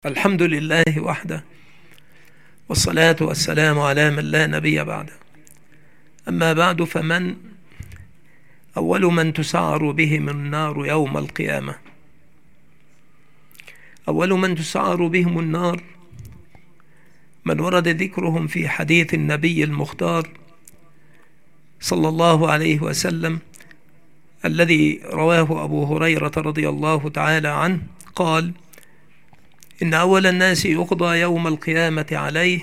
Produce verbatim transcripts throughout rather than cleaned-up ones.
الحمد لله وحده، والصلاة والسلام على من لا نبي بعده. أما بعد، فمن أول من تسعر بهم النار يوم القيامة؟ أول من تسعر بهم النار من ورد ذكرهم في حديث النبي المختار صلى الله عليه وسلم الذي رواه أبو هريرة رضي الله تعالى عنه، قال: إن أول الناس يقضى يوم القيامة عليه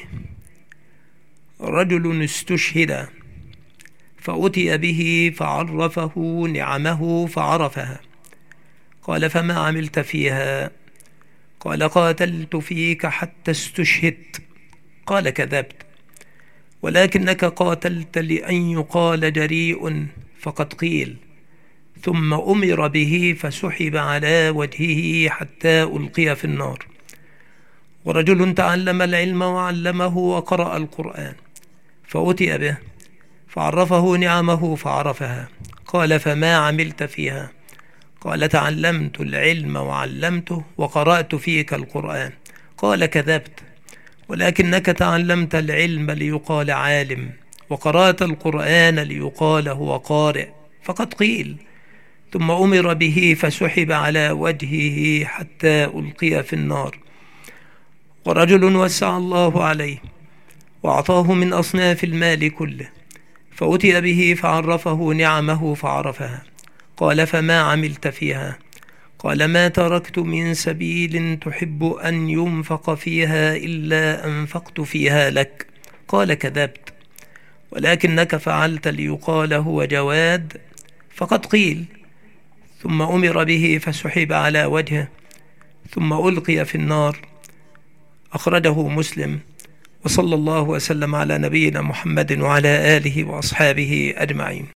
رجل استشهد فأتي به فعرفه نعمه فعرفها. قال: فما عملت فيها؟ قال: قاتلت فيك حتى استشهدت. قال: كذبت، ولكنك قاتلت لأن يقال جريء فقد قيل. ثم أمر به فسحب على وجهه حتى ألقي في النار. ورجل تعلم العلم وعلمه وقرأ القرآن فأتي به فعرفه نعمه فعرفها. قال: فما عملت فيها؟ قال: تعلمت العلم وعلمته وقرأت فيك القرآن. قال: كذبت، ولكنك تعلمت العلم ليقال عالم، وقرأت القرآن ليقال هو قارئ، فقد قيل. ثم أمر به فسحب على وجهه حتى ألقي في النار. ورجل وسع الله عليه وأعطاه من أصناف المال كله فأتي به فعرفه نعمه فعرفها. قال: فما عملت فيها؟ قال: ما تركت من سبيل تحب أن ينفق فيها إلا أنفقت فيها لك. قال: كذبت، ولكنك فعلت ليقال هو جواد، فقد قيل. ثم أمر به فسحب على وجهه ثم ألقي في النار. أخرجه مسلم. وصلى الله وسلم على نبينا محمد وعلى آله وأصحابه أجمعين.